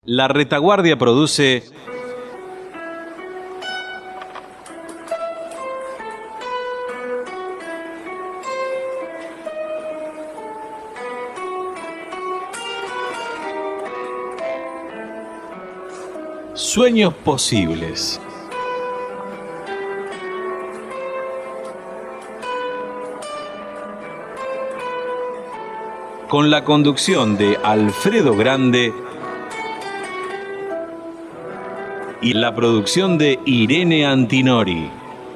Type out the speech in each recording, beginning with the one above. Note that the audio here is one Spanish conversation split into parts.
La Retaguardia produce Sueños Posibles. Con la conducción de Alfredo Grande y la producción de Irene Antinori.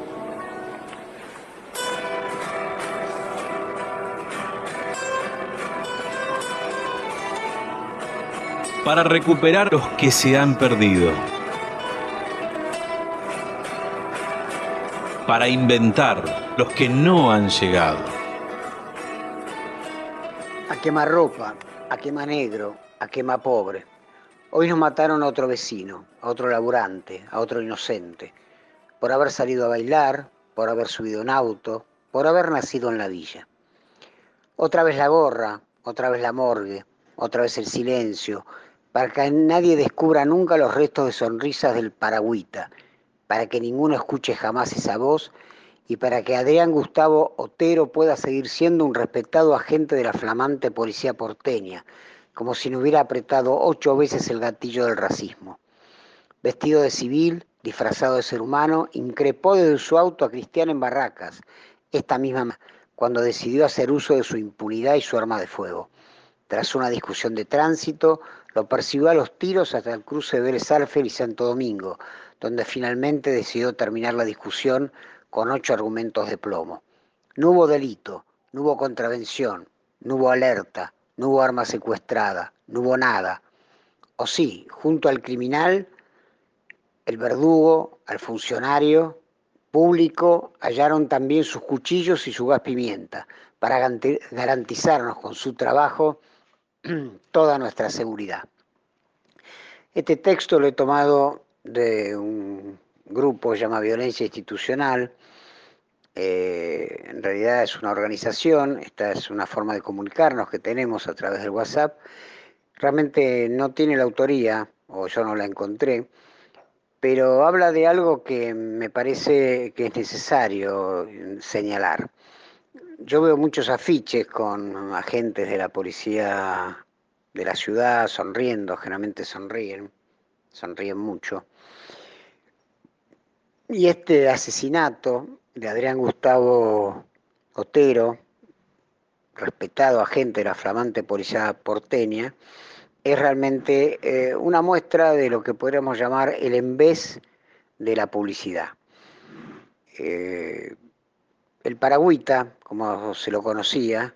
Para recuperar los que se han perdido. Para inventar los que no han llegado. A quemarropa, a quemanegro, a quemapobre. Hoy nos mataron a otro vecino, a otro laburante, a otro inocente, por haber salido a bailar, por haber subido en auto, por haber nacido en la villa. Otra vez la gorra, otra vez la morgue, otra vez el silencio, para que nadie descubra nunca los restos de sonrisas del paragüita, para que ninguno escuche jamás esa voz y para que Adrián Gustavo Otero pueda seguir siendo un respetado agente de la flamante policía porteña, como si no hubiera apretado 8 veces el gatillo del racismo. Vestido de civil, disfrazado de ser humano, increpó desde su auto a Cristian en Barracas, esta misma cuando decidió hacer uso de su impunidad y su arma de fuego. Tras una discusión de tránsito, lo persiguió a los tiros hasta el cruce de Vélez Sarsfield y Santo Domingo, donde finalmente decidió terminar la discusión con 8 argumentos de plomo. No hubo delito, no hubo contravención, no hubo alerta, no hubo arma secuestrada, no hubo nada. O sí, junto al criminal, el verdugo, al funcionario público, hallaron también sus cuchillos y su gas pimienta para garantizarnos con su trabajo toda nuestra seguridad. Este texto lo he tomado de un grupo que se llama Violencia Institucional. En realidad es una organización, esta es una forma de comunicarnos que tenemos a través del WhatsApp. Realmente no tiene la autoría, o yo no la encontré, pero habla de algo que me parece que es necesario señalar. Yo veo muchos afiches con agentes de la policía de la ciudad sonriendo, generalmente sonríen mucho. Y este asesinato de Adrián Gustavo Otero, respetado agente de la flamante policía porteña, es realmente una muestra de lo que podríamos llamar el embés de la publicidad. El paragüita, como se lo conocía,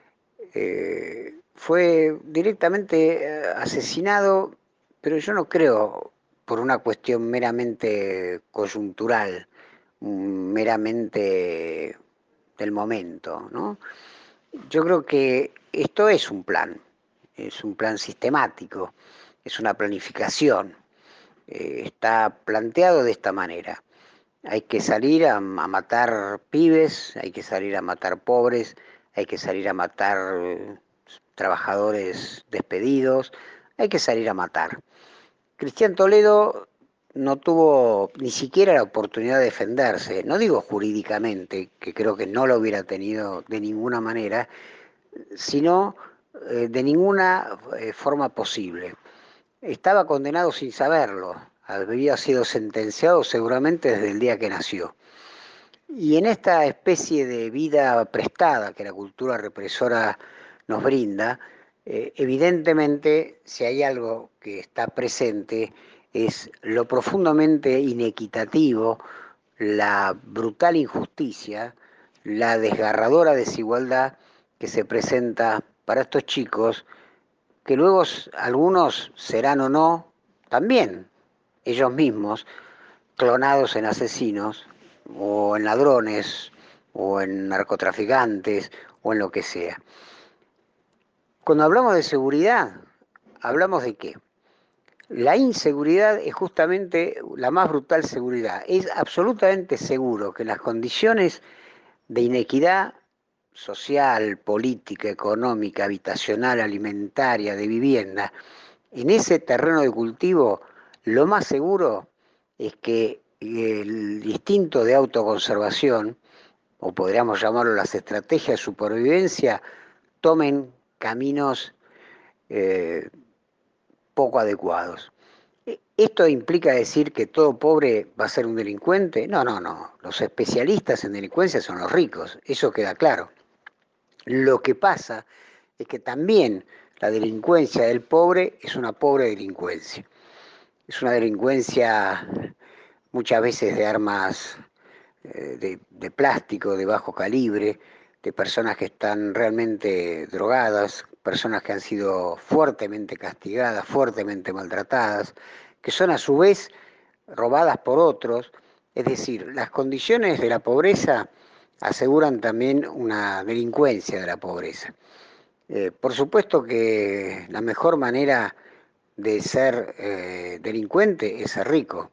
fue directamente asesinado, pero yo no creo por una cuestión meramente coyuntural, meramente del momento, ¿no? Yo creo que esto es un plan sistemático, es una planificación, está planteado de esta manera. Hay que salir a matar pibes, hay que salir a matar pobres, hay que salir a matar trabajadores despedidos, hay que salir a matar. Cristian Toledo no tuvo ni siquiera la oportunidad de defenderse, no digo jurídicamente, que creo que no lo hubiera tenido de ninguna manera, sino de ninguna forma posible. Estaba condenado sin saberlo, había sido sentenciado seguramente desde el día que nació. Y en esta especie de vida prestada que la cultura represora nos brinda, evidentemente si hay algo que está presente es lo profundamente inequitativo, la brutal injusticia, la desgarradora desigualdad que se presenta para estos chicos, que luego algunos serán o no, también ellos mismos, clonados en asesinos, o en ladrones, o en narcotraficantes, o en lo que sea. Cuando hablamos de seguridad, ¿hablamos de qué? La inseguridad es justamente la más brutal seguridad. Es absolutamente seguro que las condiciones de inequidad social, política, económica, habitacional, alimentaria, de vivienda, En ese terreno de cultivo, lo más seguro es que el instinto de autoconservación, o podríamos llamarlo las estrategias de supervivencia, tomen caminos eh, poco adecuados. ¿Esto implica decir que todo pobre va a ser un delincuente? No, no, no. Los especialistas en delincuencia son los ricos, eso queda claro. Lo que pasa es que también la delincuencia del pobre es una pobre delincuencia. Es una delincuencia muchas veces de armas de plástico, de bajo calibre, de personas que están realmente drogadas, personas que han sido fuertemente castigadas, fuertemente maltratadas, que son a su vez robadas por otros. Es decir, las condiciones de la pobreza aseguran también una delincuencia de la pobreza. Por supuesto que la mejor manera de ser delincuente es ser rico.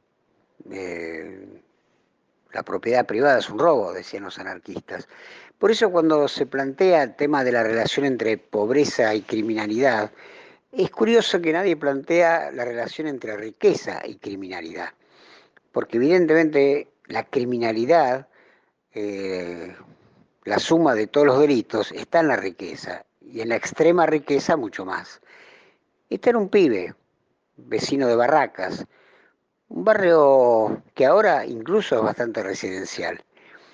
Eh, la propiedad privada es un robo, decían los anarquistas. Por eso cuando se plantea el tema de la relación entre pobreza y criminalidad, es curioso que nadie plantea la relación entre riqueza y criminalidad, porque evidentemente la criminalidad, eh, la suma de todos los delitos, está en la riqueza, y en la extrema riqueza mucho más. Este era un pibe, vecino de Barracas, un barrio que ahora incluso es bastante residencial.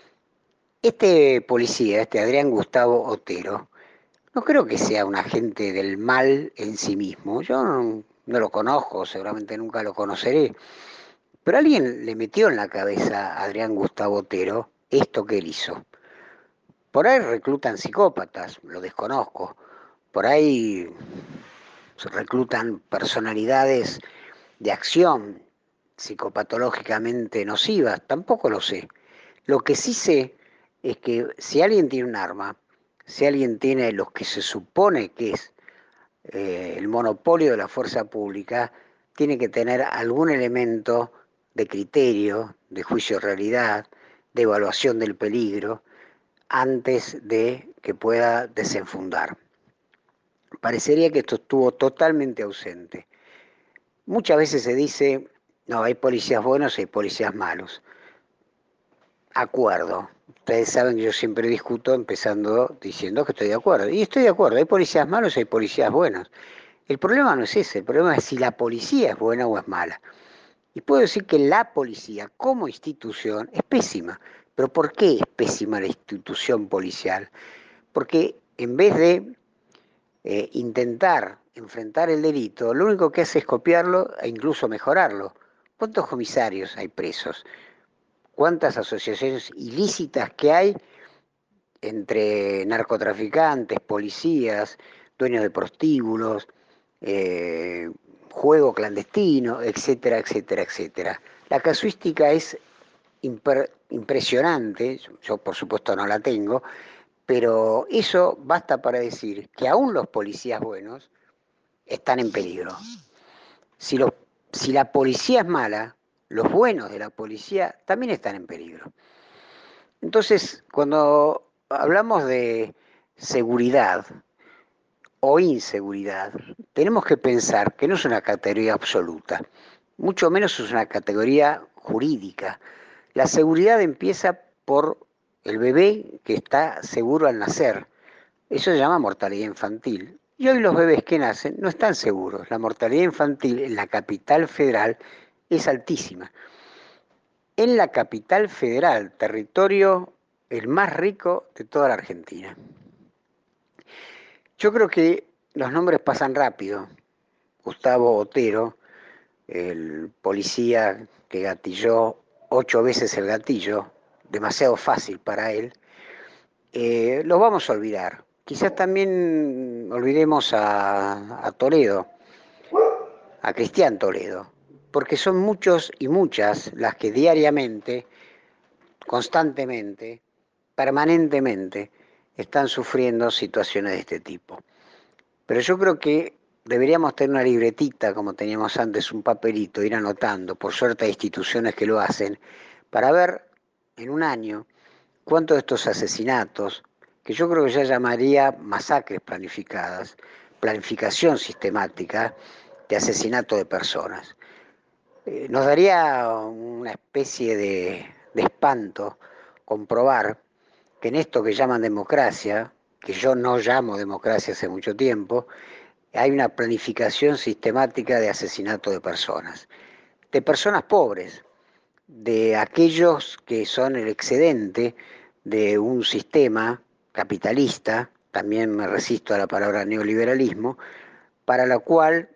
Este policía, este Adrián Gustavo Otero, no creo que sea un agente del mal en sí mismo. Yo no lo conozco, seguramente nunca lo conoceré. Pero alguien le metió en la cabeza a Adrián Gustavo Otero esto que él hizo. Por ahí reclutan psicópatas, lo desconozco. Por ahí se reclutan personalidades de acción psicopatológicamente nocivas, tampoco lo sé. Lo que sí sé es que si alguien tiene un arma, si alguien tiene lo que se supone que es el monopolio de la fuerza pública, tiene que tener algún elemento de criterio, de juicio de realidad, de evaluación del peligro, antes de que pueda desenfundar. Parecería que esto estuvo totalmente ausente. Muchas veces se dice, no, hay policías buenos y hay policías malos. Acuerdo. Ustedes saben que yo siempre discuto empezando diciendo que estoy de acuerdo. Y estoy de acuerdo, hay policías malos y hay policías buenos. El problema no es ese, el problema es si la policía es buena o es mala. Y puedo decir que la policía como institución es pésima. ¿Pero por qué es pésima la institución policial? Porque en vez de intentar enfrentar el delito, lo único que hace es copiarlo e incluso mejorarlo. ¿Cuántos comisarios hay presos? ¿Cuántas asociaciones ilícitas que hay entre narcotraficantes, policías, dueños de prostíbulos, eh, juego clandestino, etcétera, etcétera, etcétera? La casuística es impresionante, yo por supuesto no la tengo, pero eso basta para decir que aún los policías buenos están en peligro. Si, los, si la policía es mala, los buenos de la policía también están en peligro. Entonces, cuando hablamos de seguridad o inseguridad, tenemos que pensar que no es una categoría absoluta, mucho menos es una categoría jurídica. La seguridad empieza por el bebé que está seguro al nacer. Eso se llama mortalidad infantil. Y hoy los bebés que nacen no están seguros. La mortalidad infantil en la capital federal es altísima. En la capital federal, territorio el más rico de toda la Argentina. Yo creo que los nombres pasan rápido. Gustavo Otero, el policía que gatilló 8 veces el gatillo, demasiado fácil para él, los vamos a olvidar. Quizás también olvidemos a Toledo, a Cristian Toledo, porque son muchos y muchas las que diariamente, constantemente, permanentemente, están sufriendo situaciones de este tipo. Pero yo creo que deberíamos tener una libretita, como teníamos antes, un papelito, ir anotando, por suerte hay instituciones que lo hacen, para ver en un año cuántos de estos asesinatos, que yo creo que ya llamaría masacres planificadas, planificación sistemática, de asesinato de personas. Nos daría una especie de espanto comprobar que en esto que llaman democracia, que yo no llamo democracia hace mucho tiempo, hay una planificación sistemática de asesinato de personas pobres, de aquellos que son el excedente de un sistema capitalista, también me resisto a la palabra neoliberalismo, para la cual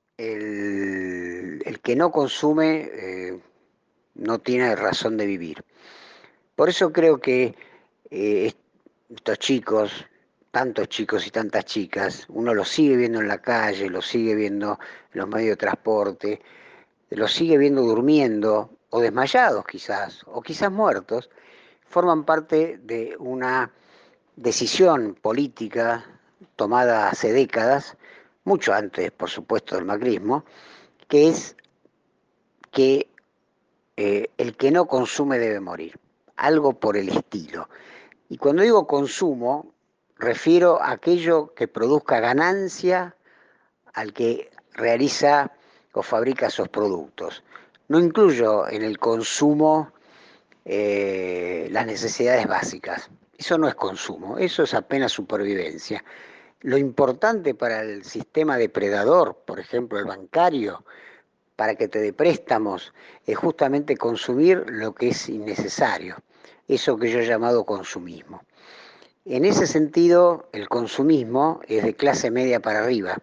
el que no consume no tiene razón de vivir. Por eso creo que eh, estos chicos, tantos chicos y tantas chicas, uno los sigue viendo en la calle, los sigue viendo en los medios de transporte, los sigue viendo durmiendo o desmayados quizás, o quizás muertos, forman parte de una decisión política tomada hace décadas, mucho antes, por supuesto, del macrismo, que es que el que no consume debe morir, algo por el estilo. Y cuando digo consumo, refiero a aquello que produzca ganancia al que realiza o fabrica esos productos. No incluyo en el consumo las necesidades básicas. Eso no es consumo, eso es apenas supervivencia. Lo importante para el sistema depredador, por ejemplo el bancario, para que te dé préstamos, es justamente consumir lo que es innecesario, eso que yo he llamado consumismo. En ese sentido, el consumismo es de clase media para arriba,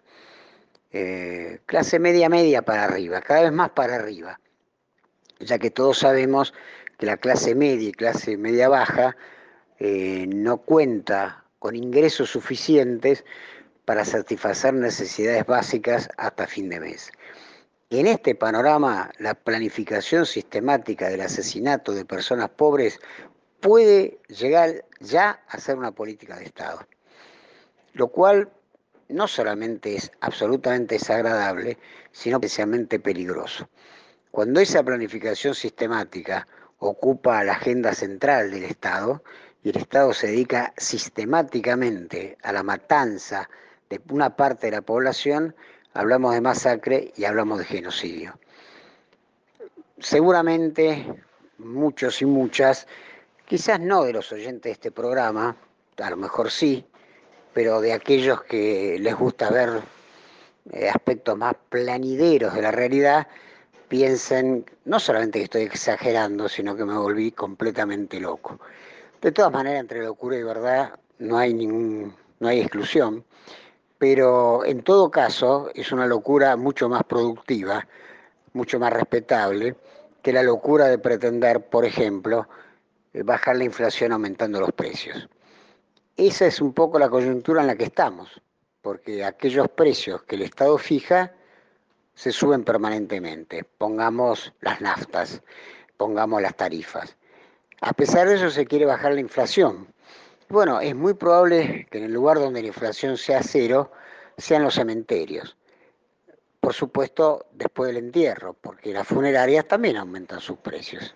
clase media media para arriba, cada vez más para arriba, ya que todos sabemos que la clase media y clase media baja no cuenta con ingresos suficientes para satisfacer necesidades básicas hasta fin de mes. En este panorama, la planificación sistemática del asesinato de personas pobres puede llegar ya a ser una política de Estado, lo cual no solamente es absolutamente desagradable, sino especialmente peligroso. Cuando esa planificación sistemática ocupa la agenda central del Estado y el Estado se dedica sistemáticamente a la matanza de una parte de la población, hablamos de masacre y hablamos de genocidio. Seguramente muchos y muchas, quizás no de los oyentes de este programa, a lo mejor sí, pero de aquellos que les gusta ver aspectos más planideros de la realidad, piensen no solamente que estoy exagerando, sino que me volví completamente loco. De todas maneras, entre locura y verdad no hay exclusión, pero en todo caso es una locura mucho más productiva, mucho más respetable que la locura de pretender, por ejemplo, bajar la inflación aumentando los precios. Esa es un poco la coyuntura en la que estamos, porque aquellos precios que el Estado fija se suben permanentemente. Pongamos las naftas, pongamos las tarifas. A pesar de eso se quiere bajar la inflación. Bueno, es muy probable que en el lugar donde la inflación sea cero, sean los cementerios. Por supuesto, después del entierro, porque las funerarias también aumentan sus precios.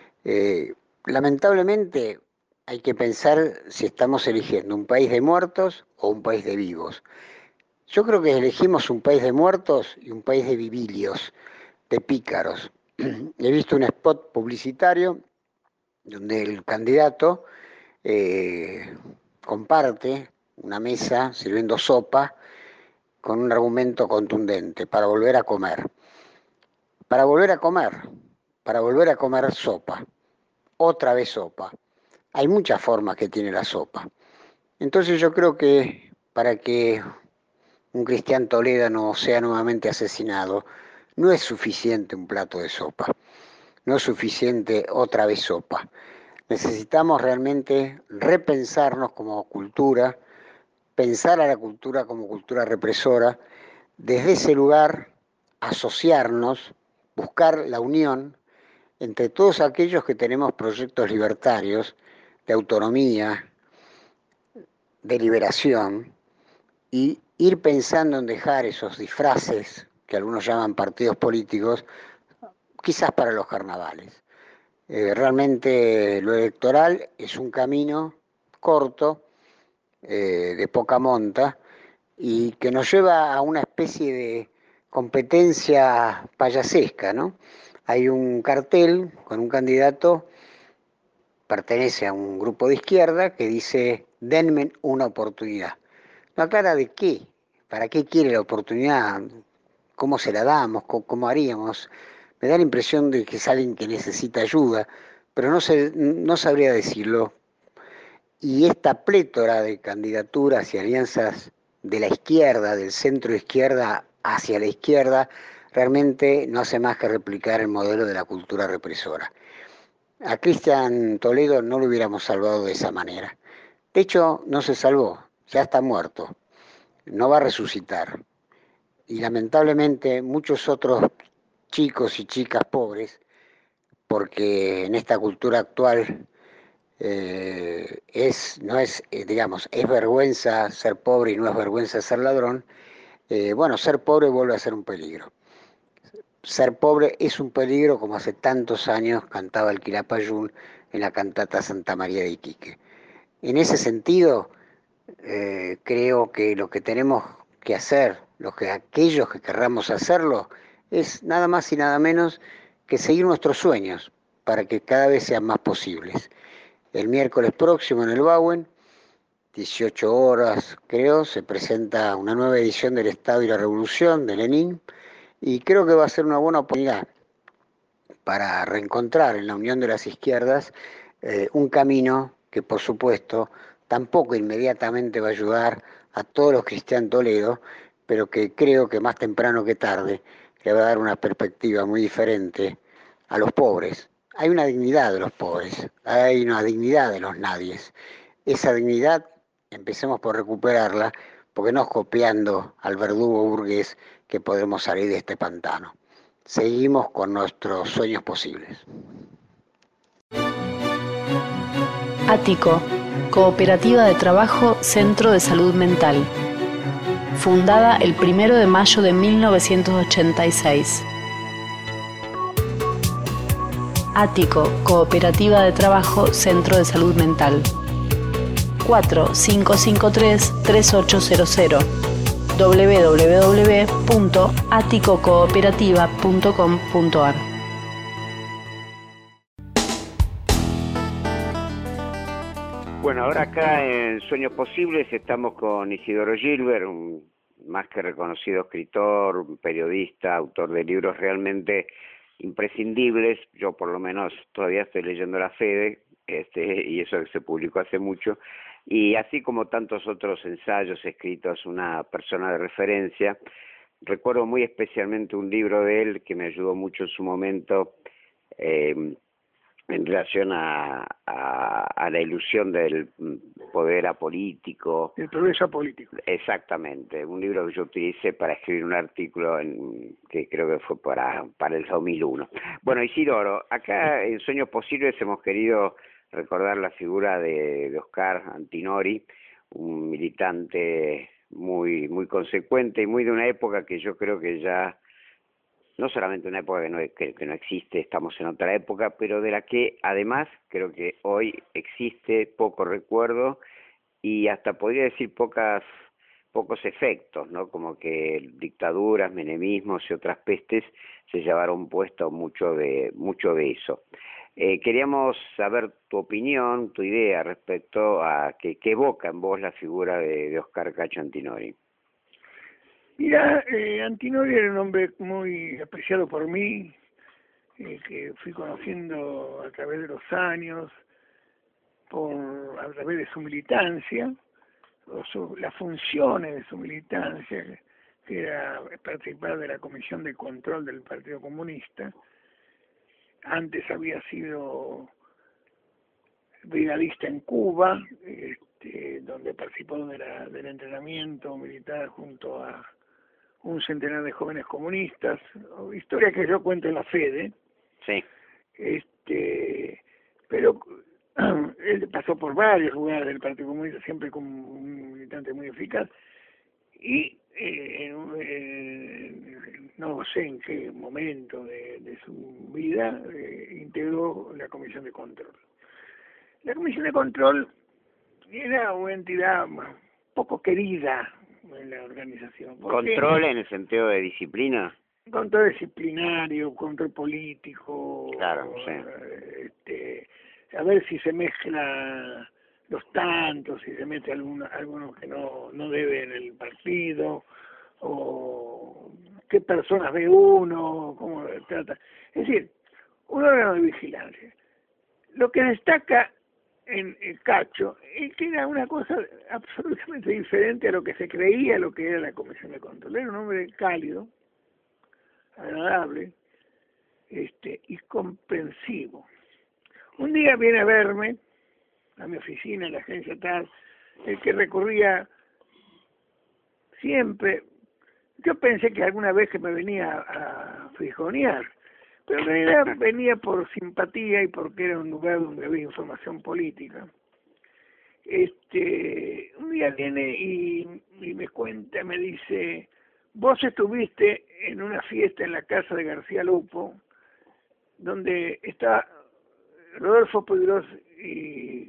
Lamentablemente, hay que pensar si estamos eligiendo un país de muertos o un país de vivos. Yo creo que elegimos un país de muertos y un país de vibilios, de pícaros. He visto un spot publicitario donde el candidato eh, comparte una mesa sirviendo sopa con un argumento contundente para volver a comer. Para volver a comer, para volver a comer sopa, otra vez sopa. Hay muchas formas que tiene la sopa. Entonces yo creo que para que un Cristian Toledano sea nuevamente asesinado, no es suficiente un plato de sopa, no es suficiente otra vez sopa. Necesitamos realmente repensarnos como cultura, pensar a la cultura como cultura represora, desde ese lugar asociarnos, buscar la unión entre todos aquellos que tenemos proyectos libertarios, de autonomía, de liberación, y ir pensando en dejar esos disfraces que algunos llaman partidos políticos, quizás para los carnavales. Realmente lo electoral es un camino corto, de poca monta, y que nos lleva a una especie de competencia payasesca, ¿no? Hay un cartel con un candidato, pertenece a un grupo de izquierda que dice, denme una oportunidad. No aclara de qué, para qué quiere la oportunidad, cómo se la damos, cómo haríamos. Me da la impresión de que es alguien que necesita ayuda, pero no sabría decirlo. Y esta plétora de candidaturas y alianzas de la izquierda, del centro izquierda hacia la izquierda, realmente no hace más que replicar el modelo de la cultura represora. A Cristian Toledo no lo hubiéramos salvado de esa manera. De hecho, no se salvó, ya está muerto, no va a resucitar. Y lamentablemente muchos otros chicos y chicas pobres, porque en esta cultura actual no es, digamos, es vergüenza ser pobre y no es vergüenza ser ladrón. Bueno, ser pobre vuelve a ser un peligro. Ser pobre es un peligro, como hace tantos años cantaba el Quilapayún en la cantata Santa María de Iquique. En ese sentido, creo que lo que tenemos que hacer, aquellos que querramos hacerlo, es nada más y nada menos que seguir nuestros sueños para que cada vez sean más posibles. El miércoles próximo en el Bauen, 18 horas creo, se presenta una nueva edición del Estado y la Revolución de Lenin y creo que va a ser una buena oportunidad para reencontrar en la unión de las izquierdas un camino que por supuesto tampoco inmediatamente va a ayudar a todos los Cristian Toledo, pero que creo que más temprano que tarde le va a dar una perspectiva muy diferente a los pobres. Hay una dignidad de los pobres, hay una dignidad de los nadies. Esa dignidad empecemos por recuperarla, porque no es copiando al verdugo burgués que podremos salir de este pantano. Seguimos con nuestros sueños posibles. Ático, Cooperativa de Trabajo Centro de Salud Mental. Fundada el 1 de mayo de 1986. Ático, Cooperativa de Trabajo Centro de Salud Mental. 4553-3800. www.aticocooperativa.com.ar. Bueno, ahora acá en Sueños Posibles estamos con Isidoro Gilbert, un más que reconocido escritor, periodista, autor de libros realmente imprescindibles. Yo por lo menos todavía estoy leyendo La Fede, y eso que se publicó hace mucho, y así como tantos otros ensayos escritos, una persona de referencia. Recuerdo muy especialmente un libro de él que me ayudó mucho en su momento, en relación a la ilusión del poder apolítico. El progreso político. Exactamente, un libro que yo utilicé para escribir un artículo que creo que fue para el 2001. Bueno, Isidoro, acá en Sueños Posibles hemos querido recordar la figura de Oscar Antinori, un militante muy, muy consecuente y muy de una época que yo creo que ya, no solamente una época que no existe, estamos en otra época, pero de la que además creo que hoy existe poco recuerdo y hasta podría decir pocos efectos, ¿no? Como que dictaduras, menemismos y otras pestes se llevaron puesto mucho de eso. Queríamos saber tu opinión, tu idea respecto a qué evoca en vos la figura de Oscar Cacho Antinori. Mira, Antinori era un hombre muy apreciado por mí, que fui conociendo a través de los años, a través de su militancia, las funciones de su militancia, que era participar de la Comisión de Control del Partido Comunista. Antes había sido brigadista en Cuba, donde participó del entrenamiento militar junto a un centenar de jóvenes comunistas, historia que yo cuento en La Fede. Sí. Pero él pasó por varios lugares del Partido Comunista, siempre como un militante muy eficaz, y no sé en qué momento de su vida integró la Comisión de Control. La Comisión de Control era una entidad poco querida en la organización. ¿Control en el sentido de disciplina? Control disciplinario, control político, Claro, sí. A ver si se mezcla los tantos, si se mete algunos que no deben el partido, o qué personas ve uno, cómo trata. Es decir, un órgano de vigilancia. Lo que destaca en el Cacho es que era una cosa absolutamente diferente a lo que se creía lo que era la Comisión de Control. Era un hombre cálido, agradable, y comprensivo. Un día viene a verme a mi oficina en la agencia tal, el que recurría siempre. Yo pensé que alguna vez que me venía a frijonear, pero en realidad venía por simpatía y porque era un lugar donde había información política. Un día viene y me cuenta, me dice: vos estuviste en una fiesta en la casa de García Lupo, donde está Rodolfo Puigros y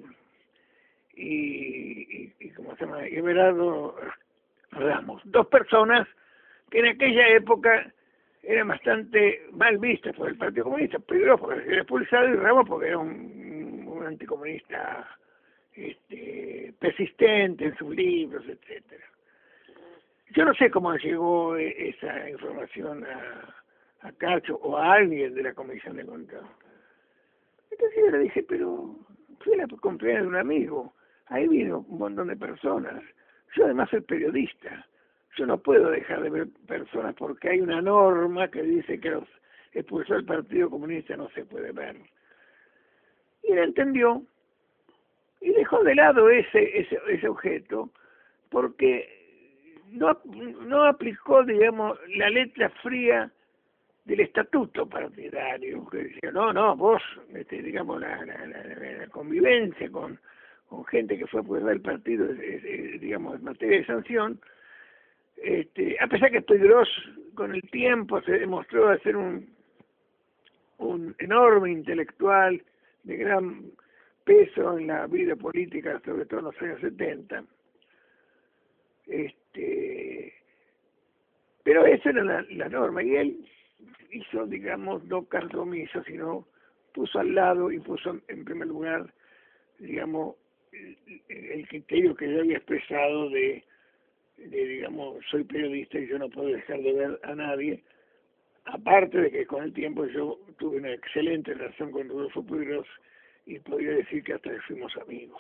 ¿cómo se llama? Everardo Ramos, dos personas que en aquella época eran bastante mal vistas por el Partido Comunista. Puigros porque era expulsado y Ramos porque era un anticomunista persistente en sus libros, etcétera. Yo no sé cómo llegó esa información a Cacho o a alguien de la Comisión de Control. Entonces yo le dije, pero fue la cumpleaños de un amigo, ahí vino un montón de personas, yo además soy periodista, yo no puedo dejar de ver personas porque hay una norma que dice que los expulsó el Partido Comunista no se puede ver. Y él entendió y dejó de lado ese objeto porque no aplicó, digamos, la letra fría del estatuto partidario, que decía, no, vos, digamos, la convivencia con gente que fue apoyada del partido, digamos, en materia de sanción, a pesar que Puigros con el tiempo se demostró ser un enorme intelectual de gran peso en la vida política, sobre todo en los años 70, pero esa era la norma, y él hizo, digamos, no caso omiso, sino puso al lado y puso en primer lugar, digamos, el criterio que yo había expresado de digamos, soy periodista y yo no puedo dejar de ver a nadie, aparte de que con el tiempo yo tuve una excelente relación con Rodolfo Puigros y podría decir que hasta fuimos amigos.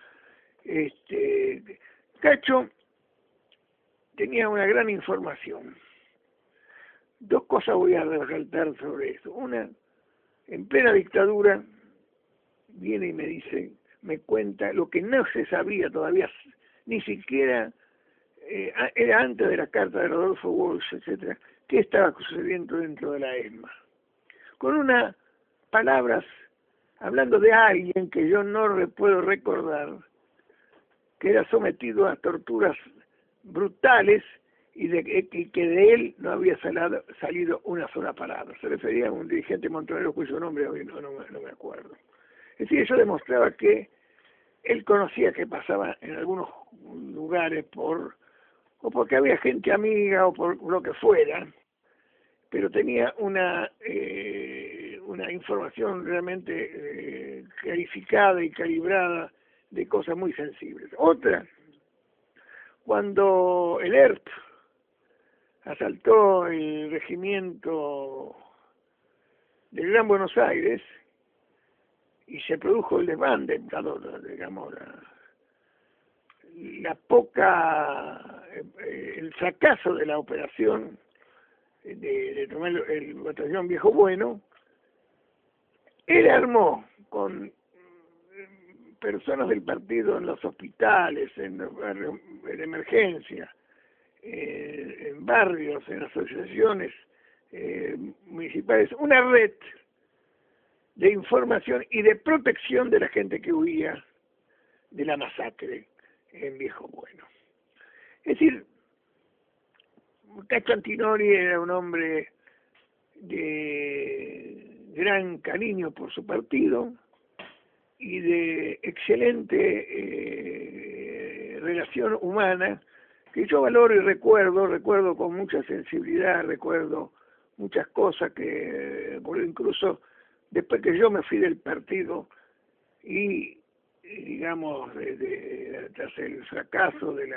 Cacho tenía una gran información. Dos cosas voy a resaltar sobre eso. Una, en plena dictadura, viene y me dice, me cuenta lo que no se sabía todavía, ni siquiera era antes de la carta de Rodolfo Walsh, etcétera, qué estaba sucediendo dentro de la ESMA. Con unas palabras, hablando de alguien que yo no puedo recordar, que era sometido a torturas brutales y que de él no había salido una sola palabra. Se refería a un dirigente montonero cuyo nombre hoy no me acuerdo. Es decir, eso demostraba que él conocía que pasaba en algunos lugares o porque había gente amiga o por lo que fuera, pero tenía una información realmente clarificada y calibrada de cosas muy sensibles. Otra, cuando el ERP asaltó el regimiento del Gran Buenos Aires y se produjo el desbande, digamos, el fracaso de la operación de tomar el batallón Viejo Bueno, él armó con personas del partido en los hospitales, en los barrios de emergencia, en barrios, en asociaciones municipales, una red de información y de protección de la gente que huía de la masacre en Viejo Bueno. Es decir, Cacho Antinori era un hombre de gran cariño por su partido y de excelente relación humana que yo valoro y recuerdo con mucha sensibilidad, recuerdo muchas cosas que, incluso después que yo me fui del partido y digamos, tras el fracaso de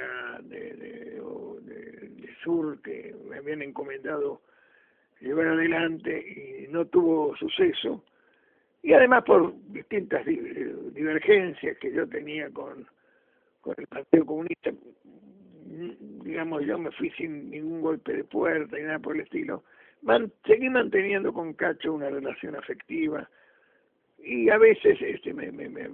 Sur, que me habían encomendado llevar adelante y no tuvo suceso, y además por distintas divergencias que yo tenía con el Partido Comunista, digamos, yo me fui sin ningún golpe de puerta y nada por el estilo. Seguí manteniendo con Cacho una relación afectiva, y a veces me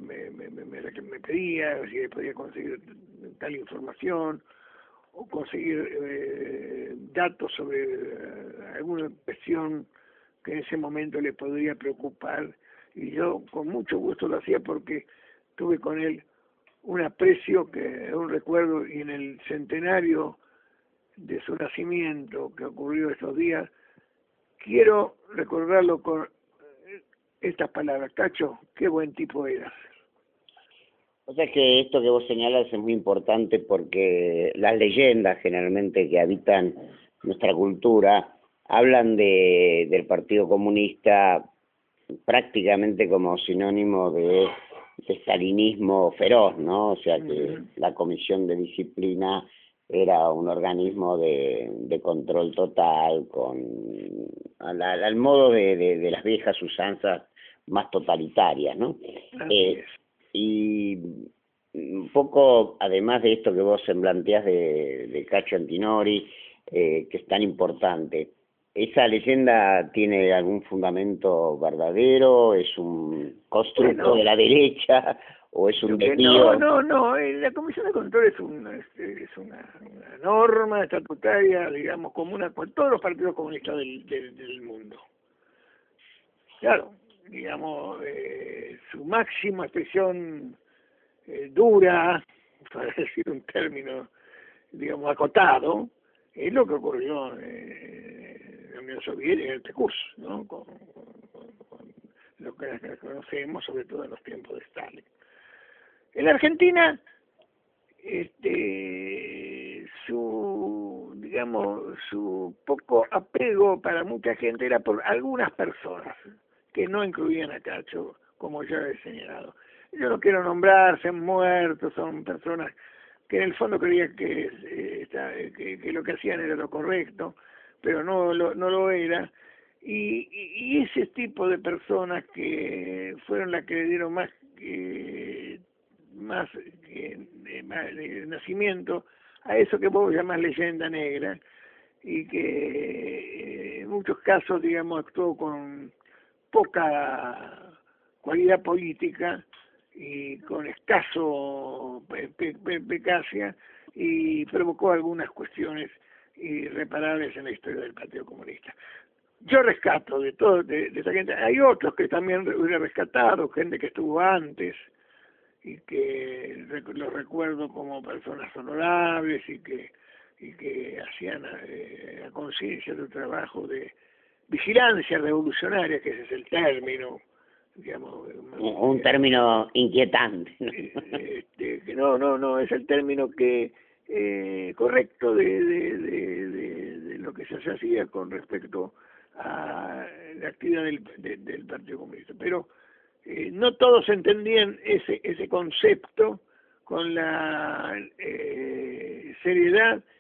pedía si podía conseguir tal información o conseguir datos sobre alguna cuestión que en ese momento le podría preocupar, y yo con mucho gusto lo hacía porque tuve con él un aprecio, un recuerdo, y en el centenario de su nacimiento que ocurrió estos días, quiero recordarlo con estas palabras: Cacho, qué buen tipo eras. O sea que esto que vos señalas es muy importante, porque las leyendas generalmente que habitan nuestra cultura hablan del Partido Comunista prácticamente como sinónimo de stalinismo feroz, ¿no? O sea que la Comisión de Disciplina era un organismo de control total, al modo de las viejas usanzas más totalitarias, ¿no? Y un poco, además de esto que vos planteás de Cacho Antinori, que es tan importante, ¿esa leyenda tiene algún fundamento verdadero? ¿Es un constructo de la derecha o es un desvío? No, la Comisión de Control es una norma estatutaria, digamos, común con todos los partidos comunistas del mundo. Claro, digamos, su máxima expresión dura, para decir un término, digamos, acotado, es lo que ocurrió en la Unión Soviética, en el PQS, ¿no? Con lo que conocemos, sobre todo en los tiempos de Stalin. En la Argentina, su poco apego para mucha gente era por algunas personas que no incluían a Cacho, como ya he señalado. Yo no quiero nombrar, se han muerto, son personas que en el fondo creían que lo que hacían era lo correcto, pero no lo era. Y ese tipo de personas que fueron las que le dieron más nacimiento a eso que vos llamás leyenda negra, y que en muchos casos, digamos, actuó con poca cualidad política y con escaso eficacia, y provocó algunas cuestiones irreparables en la historia del Partido Comunista. Yo rescato de esa gente. Hay otros que también hubiera rescatado, gente que estuvo antes y que los recuerdo como personas honorables y que hacían a conciencia de un trabajo de vigilancia revolucionaria, que ese es el término, digamos, un término inquietante, ¿no? No, es el término que correcto de lo que se hacía con respecto a la actividad del Partido Comunista, pero no todos entendían ese concepto con la seriedad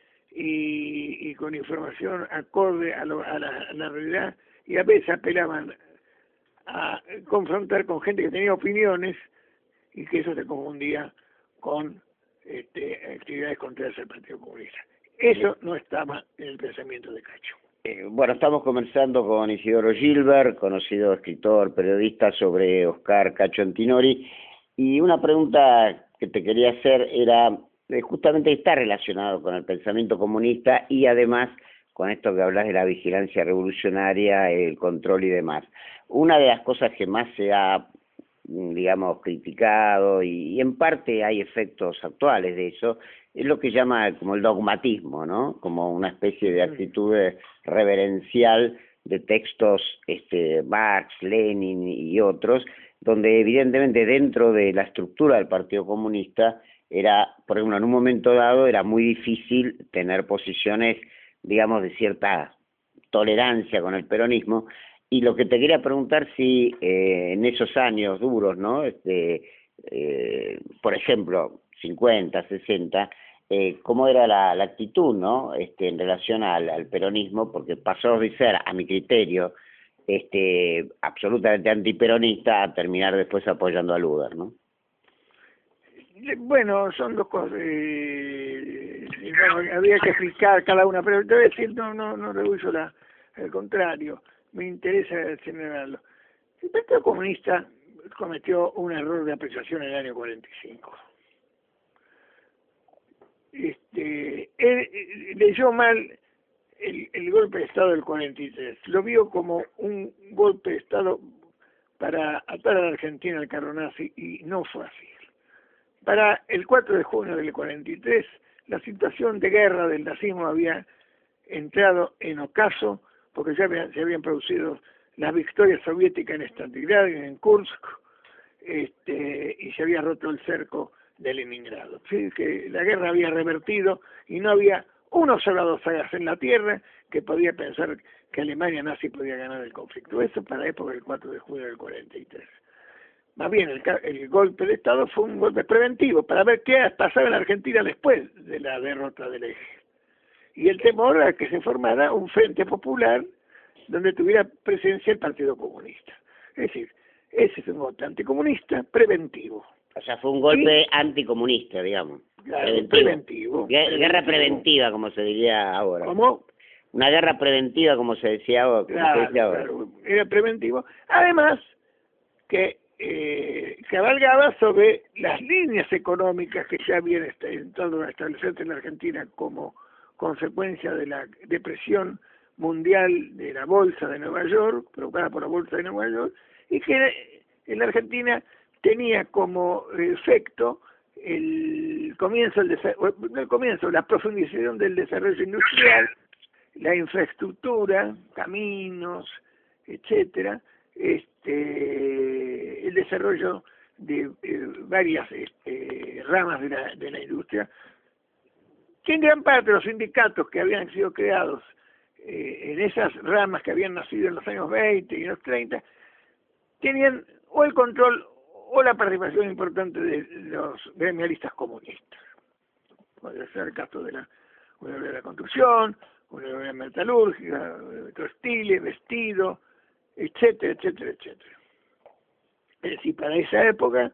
y con información acorde a la realidad, y a veces apelaban a confrontar con gente que tenía opiniones y que eso se confundía con actividades contrarias al Partido Comunista. Eso no estaba en el pensamiento de Cacho. Bueno, estamos conversando con Isidoro Gilbert, conocido escritor, periodista, sobre Oscar Cacho Antinori, y una pregunta que te quería hacer era, justamente está relacionado con el pensamiento comunista y además con esto que hablas de la vigilancia revolucionaria, el control y demás. Una de las cosas que más se ha, digamos, criticado, y en parte hay efectos actuales de eso, es lo que llama como el dogmatismo, ¿no? Como una especie de actitud reverencial de textos Marx, Lenin y otros, donde evidentemente dentro de la estructura del Partido Comunista era, por ejemplo, en un momento dado era muy difícil tener posiciones, digamos, de cierta tolerancia con el peronismo. Y lo que te quería preguntar si en esos años duros, ¿no? Por ejemplo, 50, 60, cómo era la actitud, ¿no? En relación al peronismo, porque pasó de ser, a mi criterio, absolutamente antiperonista a terminar después apoyando a Luder, ¿no? Bueno, son dos cosas. Bueno, habría que explicar cada una, pero te voy a decir, no rehuyo al contrario, me interesa señalarlo. El Partido Comunista cometió un error de apreciación en el año 45. Él leyó mal el golpe de Estado del 43, lo vio como un golpe de Estado para atar a la Argentina al carro nazi, y no fue así. Para el 4 de junio del 43, la situación de guerra del nazismo había entrado en ocaso, porque ya se habían producido las victorias soviéticas en Stalingrado y en Kursk, y se había roto el cerco de Leningrado. ¿Sí? Que la guerra había revertido y no había uno solo dos sagas en la tierra que podía pensar que Alemania nazi podía ganar el conflicto. Eso para la época del 4 de junio del 43. Más bien, el golpe de Estado fue un golpe preventivo para ver qué pasaba en la Argentina después de la derrota del eje. Y el temor era que se formara un frente popular donde tuviera presencia el Partido Comunista. Es decir, ese es un golpe anticomunista preventivo. O sea, fue un golpe anticomunista, digamos. Claro, preventivo. Guerra preventiva, como se diría ahora. ¿Cómo? Una guerra preventiva, como se decía ahora. Claro, era preventivo. Además, que cabalgaba sobre las líneas económicas que ya habían estado a establecerse en la Argentina como consecuencia de la depresión mundial de la Bolsa de Nueva York, provocada por la Bolsa de Nueva York, y que en la Argentina tenía como efecto la profundización del desarrollo industrial, la infraestructura, caminos, etcétera, el desarrollo de varias ramas de la industria, que en gran parte los sindicatos que habían sido creados en esas ramas que habían nacido en los años 20 y los 30, tenían o el control o la participación importante de los gremialistas comunistas. Podría ser el caso de la Unión de la Construcción, Unión de la Metalúrgica, textiles, vestido, etcétera, etcétera, etcétera. Es decir, para esa época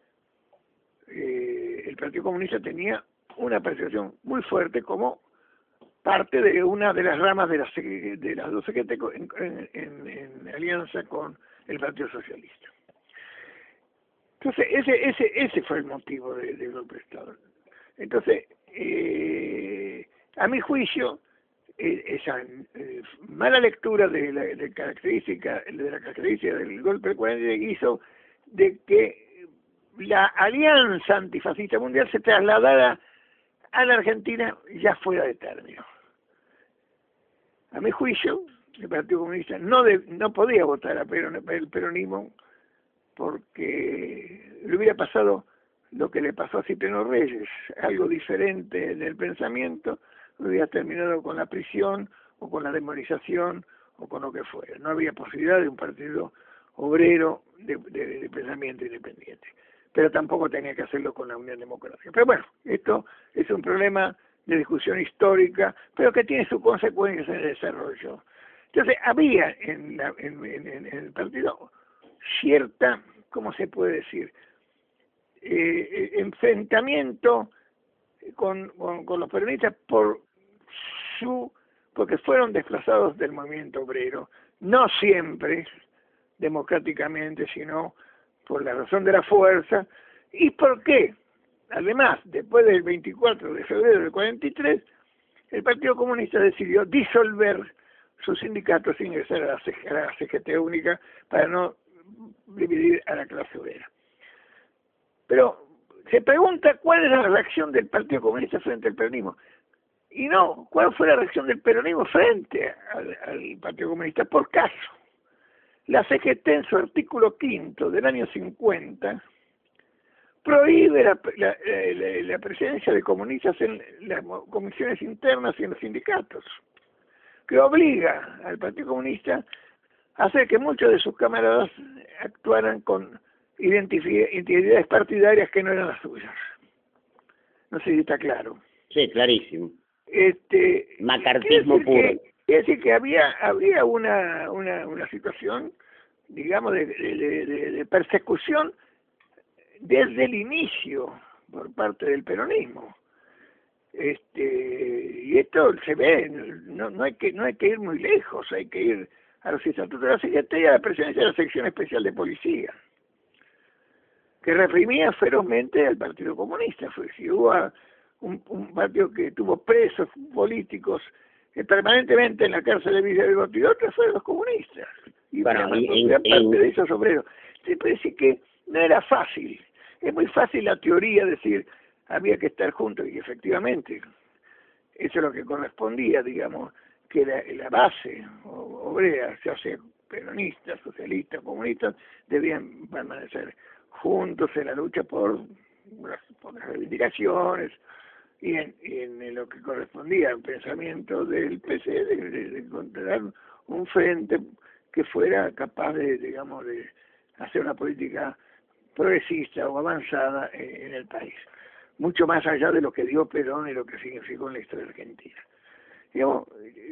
el Partido Comunista tenía una participación muy fuerte como parte de una de las ramas de las 12 que tengo en alianza con el Partido Socialista. Entonces, ese fue el motivo del golpe de Estado. Entonces, a mi juicio, esa mala lectura de la característica del golpe del 40 hizo de que la alianza antifascista mundial se trasladara a la Argentina ya fuera de término. A mi juicio, el Partido Comunista no podía votar a el peronismo porque le hubiera pasado lo que le pasó a Cipriano Reyes, algo diferente en el pensamiento, hubiera terminado con la prisión o con la demonización o con lo que fuera. No había posibilidad de un partido obrero de pensamiento independiente, pero tampoco tenía que hacerlo con la Unión Democrática. Pero bueno, esto es un problema de discusión histórica, pero que tiene sus consecuencias en el desarrollo. Entonces, había en el partido cierta, ¿cómo se puede decir?, enfrentamiento con los peronistas porque fueron desplazados del movimiento obrero, no siempre democráticamente, sino por la razón de la fuerza. ¿Y por qué? Además, después del 24 de febrero del 43, el Partido Comunista decidió disolver sus sindicatos e ingresar a la CGT única para no dividir a la clase obrera. Pero se pregunta cuál es la reacción del Partido Comunista frente al peronismo. Y no, ¿cuál fue la reacción del peronismo frente al Partido Comunista? Por caso, la CGT en su artículo 5 del año 50 prohíbe la presencia de comunistas en las comisiones internas y en los sindicatos, que obliga al Partido Comunista a hacer que muchos de sus camaradas actuaran con identidades partidarias que no eran las suyas. No sé si está claro. Sí, clarísimo. Macartismo puro. Quiere decir que había una situación, digamos, de persecución desde el inicio por parte del peronismo. Y esto se ve, no hay que ir muy lejos, hay que ir a los estatutos de la Secretaría, a la presencia de la sección especial de policía, que reprimía ferozmente al Partido Comunista. Si hubo un partido que tuvo presos políticos permanentemente en la cárcel de Villa del Boto, y otros fueron los comunistas, y gran parte de esos obreros. Se puede decir que no era fácil. Es muy fácil la teoría, decir había que estar juntos, y efectivamente eso es lo que correspondía, digamos, que la base obrera, ya sea peronistas, socialistas, comunistas, debían permanecer juntos en la lucha por las reivindicaciones, y en lo que correspondía al pensamiento del PC, de encontrar un frente que fuera capaz de, digamos, de hacer una política progresista o avanzada en el país, mucho más allá de lo que dio Perón y lo que significó en la historia argentina. Digamos,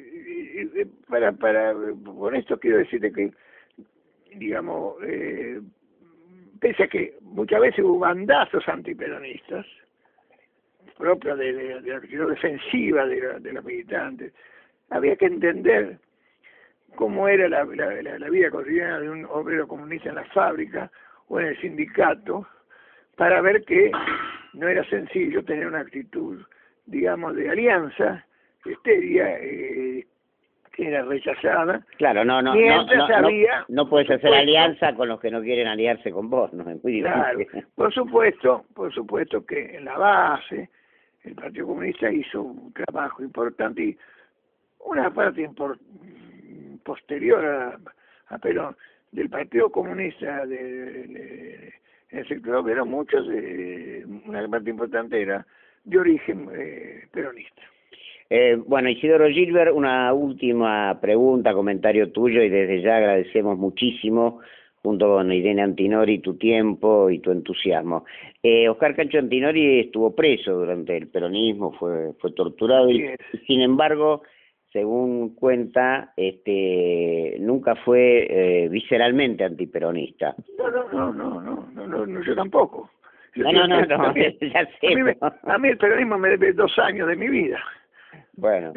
con esto quiero decirte que, digamos, pese a que muchas veces hubo bandazos antiperonistas, propios de la actitud defensiva de los militantes, había que entender cómo era la vida cotidiana de un obrero comunista en la fábrica o en el sindicato, para ver que no era sencillo tener una actitud, digamos, de alianza seria, que era rechazada. Claro, no puedes hacer alianza con los que no quieren aliarse con vos, ¿no? Es muy difícil. Claro, por supuesto que en la base el Partido Comunista hizo un trabajo importante, y una parte posterior a Perón del Partido Comunista en el sector obrero, una parte importante era de origen peronista. Bueno, Isidoro Gilbert, una última pregunta, comentario tuyo, y desde ya agradecemos muchísimo, junto con Irene Antinori, tu tiempo y tu entusiasmo. Oscar Cacho Antinori estuvo preso durante el peronismo, fue torturado, y sin embargo, según cuenta, nunca fue visceralmente antiperonista. No, yo tampoco. No, ya sé. A mí el peronismo me debe 2 años de mi vida. Bueno.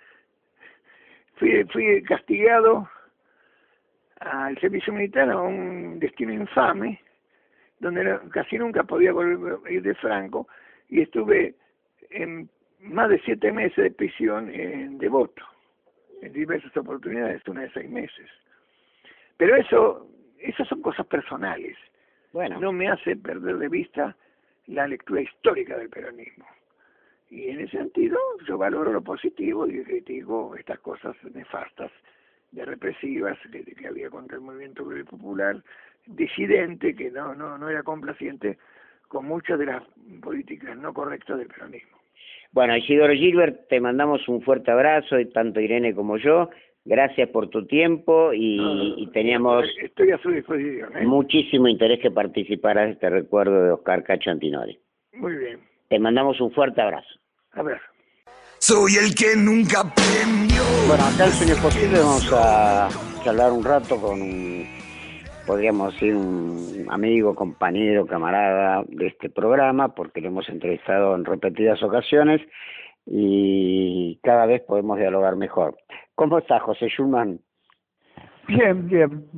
Fui castigado al servicio militar, a un destino infame, donde casi nunca podía volver a ir de Franco, y estuve en más de 7 meses de prisión en Devoto, en diversas oportunidades, una de 6 meses. Pero esas son cosas personales. Bueno. No me hace perder de vista la lectura histórica del peronismo. Y en ese sentido yo valoro lo positivo y critico estas cosas nefastas, represivas que había contra el movimiento popular, disidente, que no era complaciente con muchas de las políticas no correctas del peronismo. Bueno, Isidoro Gilbert, te mandamos un fuerte abrazo, y tanto Irene como yo. Gracias por tu tiempo, y teníamos estoy a su disposición, muchísimo interés que participaras de este recuerdo de Oscar Cacho Antinori. Muy bien. Te mandamos un fuerte abrazo. A ver. Soy el que nunca premió. Bueno, acá en Sueños Posibles vamos a charlar un rato con podríamos decir, un amigo, compañero, camarada de este programa, porque lo hemos entrevistado en repetidas ocasiones y cada vez podemos dialogar mejor. ¿Cómo está, José Schulman? Bien.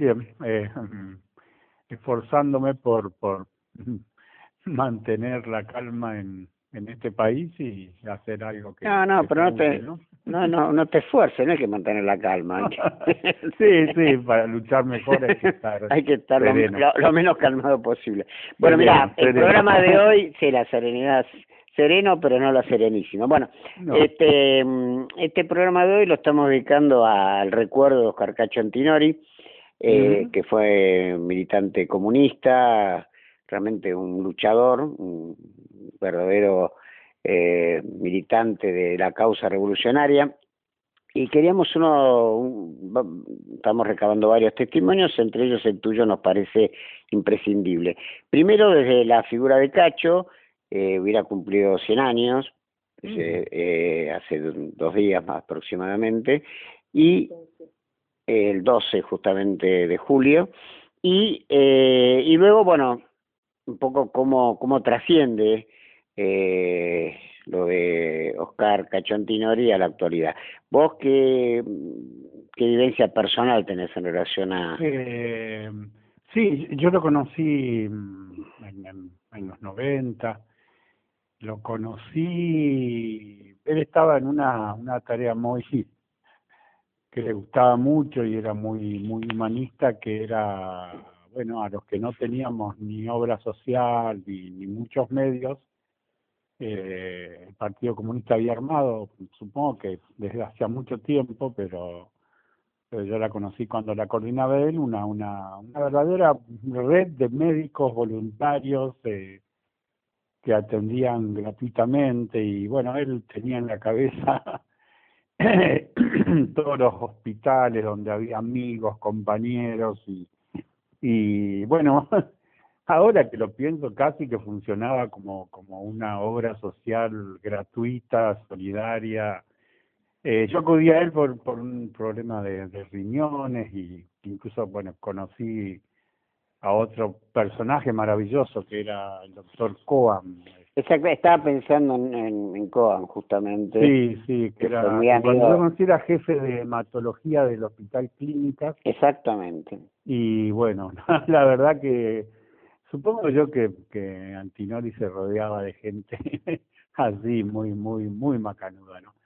Esforzándome por mantener la calma en este país y hacer algo que... pero no te esfuerces, no hay que mantener la calma. Sí, para luchar mejor hay que estar lo menos calmado posible. Bueno, mira, el programa de hoy, sí, la serenidad, sereno, pero no la serenísima. Bueno, no. Este programa de hoy lo estamos dedicando al recuerdo de Oscar Cacho Antinori, que fue militante comunista, realmente un luchador, un verdadero militante de la causa revolucionaria. Y queríamos estamos recabando varios testimonios, entre ellos el tuyo nos parece imprescindible. Primero, desde la figura de Cacho, hubiera cumplido 100 años, hace 2 días más aproximadamente, y el 12 justamente de julio, y luego, bueno, un poco cómo trasciende lo de Oscar Cacho Antinori a la actualidad. ¿Vos qué vivencia personal tenés en relación a...? Sí, yo lo conocí en los 90, lo conocí, él estaba en una tarea muy que le gustaba mucho y era muy humanista, que era, bueno, a los que no teníamos ni obra social ni muchos medios, el Partido Comunista había armado, supongo que desde hacía mucho tiempo, pero yo la conocí cuando la coordinaba él, una verdadera red de médicos voluntarios que atendían gratuitamente, y bueno, él tenía en la cabeza todos los hospitales donde había amigos, compañeros, y bueno, ahora que lo pienso, casi que funcionaba como una obra social gratuita, solidaria. Yo acudí a él por un problema de riñones, y incluso, bueno, conocí a otro personaje maravilloso que era el doctor Coan. Exacto, estaba pensando en Coan, justamente. Sí, que era, cuando yo conocí, era jefe de hematología del Hospital Clínicas. Exactamente. Y bueno, la verdad que supongo yo que Antinori se rodeaba de gente así, muy macanuda, ¿no?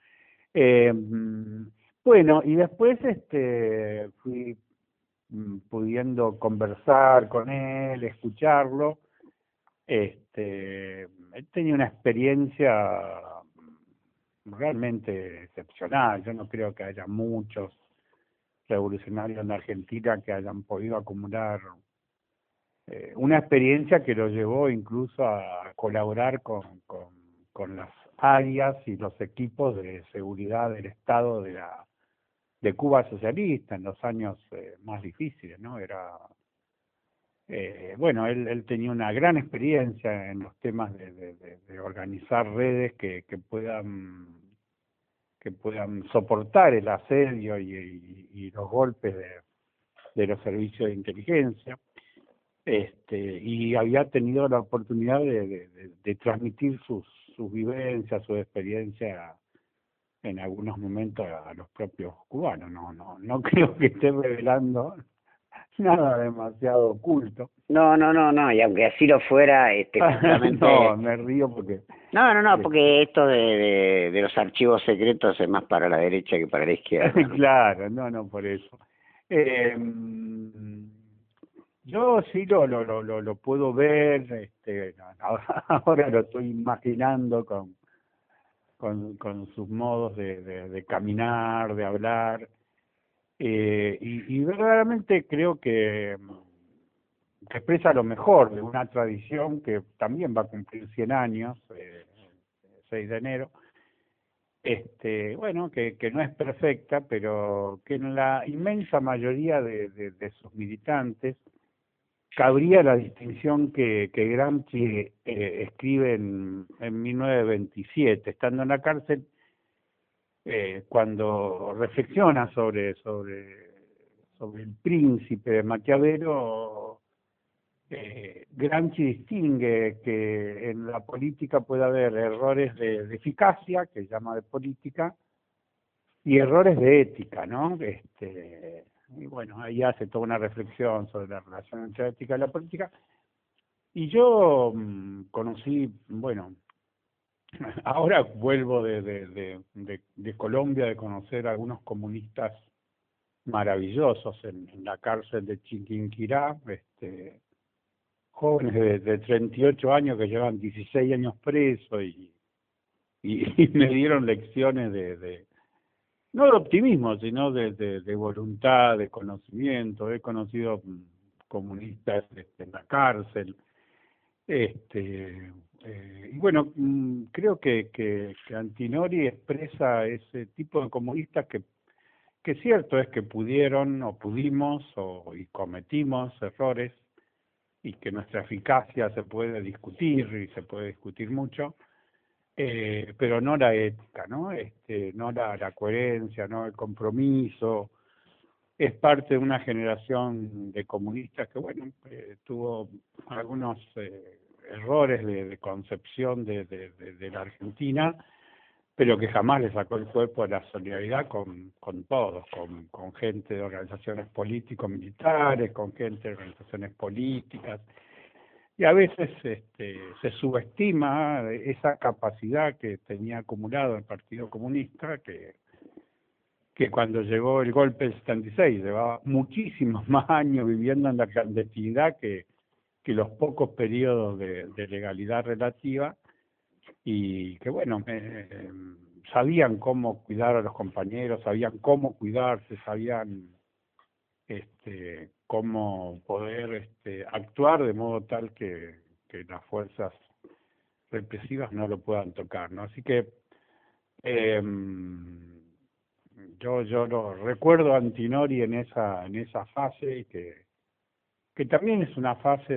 Bueno, y después fui pudiendo conversar con él, escucharlo. Él tenía una experiencia realmente excepcional. Yo no creo que haya muchos revolucionarios en Argentina que hayan podido acumular una experiencia que lo llevó incluso a colaborar con las áreas y los equipos de seguridad del Estado de Cuba socialista en los años más difíciles, ¿no? Era bueno, él tenía una gran experiencia en los temas de organizar redes que puedan soportar el asedio y los golpes de los servicios de inteligencia. Y había tenido la oportunidad de transmitir sus vivencias, su experiencia en algunos momentos a los propios cubanos. No creo que esté revelando nada demasiado oculto. No, y aunque así lo fuera, justamente... No, me río porque... No, porque esto de los archivos secretos es más para la derecha que para la izquierda, ¿no? Claro, no, por eso. Yo sí lo puedo ver, ahora lo estoy imaginando con sus modos de caminar, de hablar, y verdaderamente creo que expresa lo mejor de una tradición que también va a cumplir 100 años, el 6 de enero, bueno, que no es perfecta, pero que en la inmensa mayoría de sus militantes cabría la distinción que Gramsci escribe en 1927, estando en la cárcel, cuando reflexiona sobre el príncipe de Maquiavelo. Gramsci distingue que en la política puede haber errores de eficacia, que llama de política, y errores de ética, ¿no? Y bueno, ahí hace toda una reflexión sobre la relación entre la ética y la política. Y yo conocí, bueno, ahora vuelvo de Colombia, de conocer a algunos comunistas maravillosos en la cárcel de Chiquinquirá, jóvenes de 38 años que llevan 16 años presos, y me dieron lecciones no de optimismo, sino de voluntad, de conocimiento. He conocido comunistas en la cárcel, Y bueno, creo que Antinori expresa ese tipo de comunistas que cierto es que pudieron o pudimos y cometimos errores y que nuestra eficacia se puede discutir y se puede discutir mucho, pero no la ética, ¿no? No la coherencia, no el compromiso. Es parte de una generación de comunistas que, bueno, tuvo algunos errores de concepción de la Argentina, pero que jamás le sacó el cuerpo a la solidaridad con todos, con gente de organizaciones político-militares, con gente de organizaciones políticas. Y a veces se subestima esa capacidad que tenía acumulado el Partido Comunista, que cuando llegó el golpe del 76 llevaba muchísimos más años viviendo en la clandestinidad que los pocos periodos de legalidad relativa, y que bueno, sabían cómo cuidar a los compañeros, sabían cómo cuidarse, sabían cómo poder actuar de modo tal que las fuerzas represivas no lo puedan tocar, ¿no? Así que yo lo recuerdo a Antinori en esa fase, y que también es una fase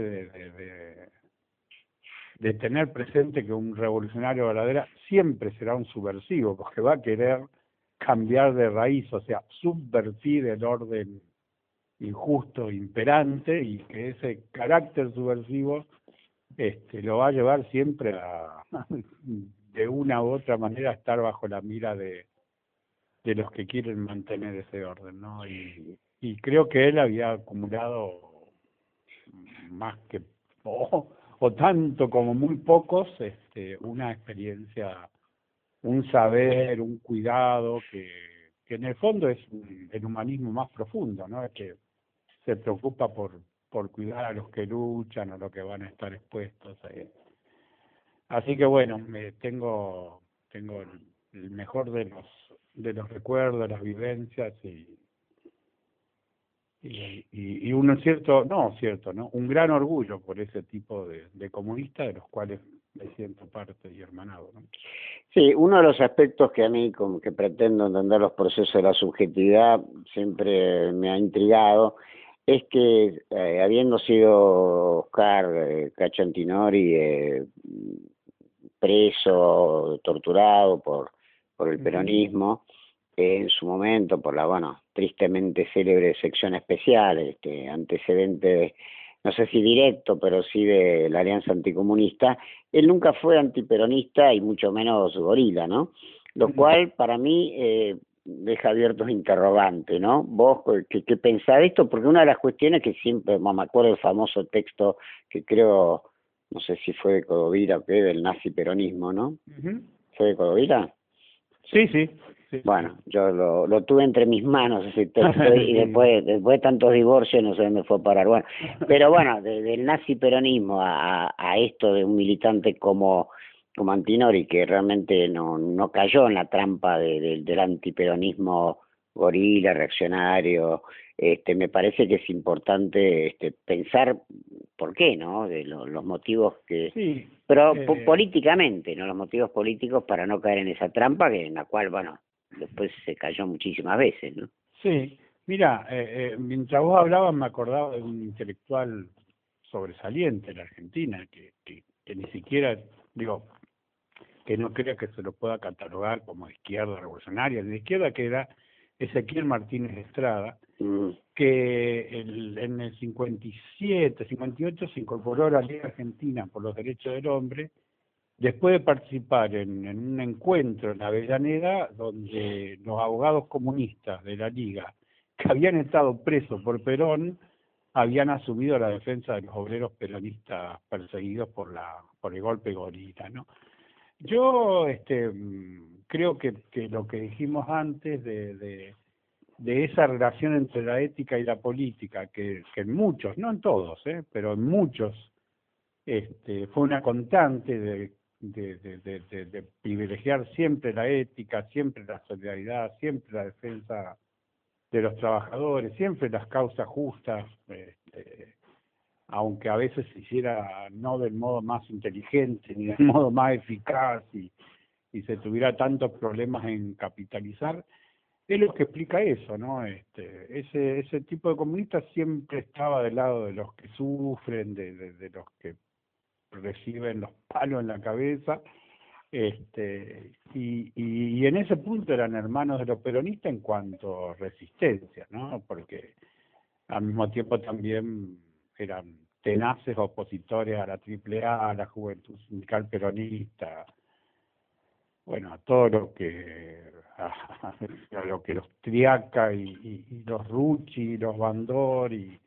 de tener presente que un revolucionario verdadero siempre será un subversivo, porque va a querer cambiar de raíz, o sea, subvertir el orden injusto, imperante, y que ese carácter subversivo lo va a llevar siempre a, de una u otra manera, a estar bajo la mira de los que quieren mantener ese orden, ¿no? Y creo que él había acumulado más que o tanto como muy pocos, una experiencia, un saber, un cuidado que en el fondo es el humanismo más profundo, ¿no? Es que se preocupa por cuidar a los que luchan, a los que van a estar expuestos. Así que bueno, tengo el mejor de los recuerdos, las vivencias, y un un gran orgullo por ese tipo de comunistas de los cuales me siento parte y hermanado, ¿no? Sí, uno de los aspectos que a mí, como que pretendo entender los procesos de la subjetividad, siempre me ha intrigado, es que habiendo sido Oscar Cacho Antinori preso, torturado por el peronismo, en su momento por la, bueno, tristemente célebre sección especial, antecedente, no sé si directo, pero sí de la Alianza Anticomunista, él nunca fue antiperonista y mucho menos gorila, ¿no? Lo cual para mí deja abiertos interrogantes, ¿no? Vos, ¿qué pensás de esto? Porque una de las cuestiones que siempre, me acuerdo del famoso texto que creo, no sé si fue de Codovira o qué, del nazi peronismo, ¿no? ¿Fue de Codovira? Sí. Bueno, yo lo tuve entre mis manos ese texto, y después de tantos divorcios no sé dónde fue a parar. Bueno, pero bueno, del nazi peronismo a esto de un militante como Antinori, que realmente no cayó en la trampa del antiperonismo gorila, reaccionario, me parece que es importante pensar por qué, ¿no? De los motivos que... Sí, pero políticamente, ¿no? Los motivos políticos para no caer en esa trampa, en la cual, bueno, después se cayó muchísimas veces, ¿no? Sí, mira, mientras vos hablabas me acordaba de un intelectual sobresaliente en la Argentina, que ni siquiera, digo, que no creo que se lo pueda catalogar como izquierda revolucionaria, de izquierda, que era Ezequiel Martínez Estrada, que en el 57, 58 se incorporó a la Liga Argentina por los Derechos del Hombre, después de participar en un encuentro en Avellaneda, donde los abogados comunistas de la Liga, que habían estado presos por Perón, habían asumido la defensa de los obreros peronistas perseguidos por el golpe gorila, ¿no? Yo creo que lo que dijimos antes de esa relación entre la ética y la política, que en muchos, no en todos, pero en muchos, fue una constante de privilegiar siempre la ética, siempre la solidaridad, siempre la defensa de los trabajadores, siempre las causas justas, aunque a veces se hiciera no del modo más inteligente ni del modo más eficaz y se tuviera tantos problemas en capitalizar, es lo que explica eso, ¿no? Ese tipo de comunistas siempre estaba del lado de los que sufren, de los que reciben los palos en la cabeza, y en ese punto eran hermanos de los peronistas en cuanto a resistencia, ¿no? Porque al mismo tiempo también eran tenaces opositores a la AAA, a la Juventud Sindical Peronista, bueno, a todo lo que a lo que los Triaca y los Rucci, y los Bandor y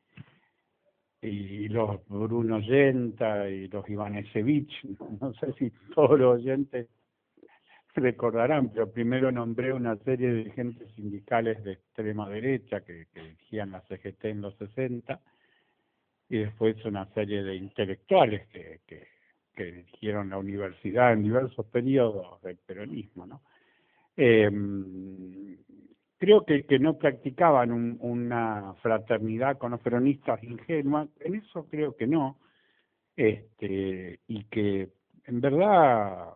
los Bruno Yenta y los Ivanesevich, no sé si todos los oyentes recordarán, pero primero nombré una serie de dirigentes sindicales de extrema derecha que dirigían la CGT en los 60, y después una serie de intelectuales que dirigieron la universidad en diversos periodos del peronismo, ¿no? Creo que no practicaban una fraternidad con los peronistas ingenua, en eso creo que no, y que en verdad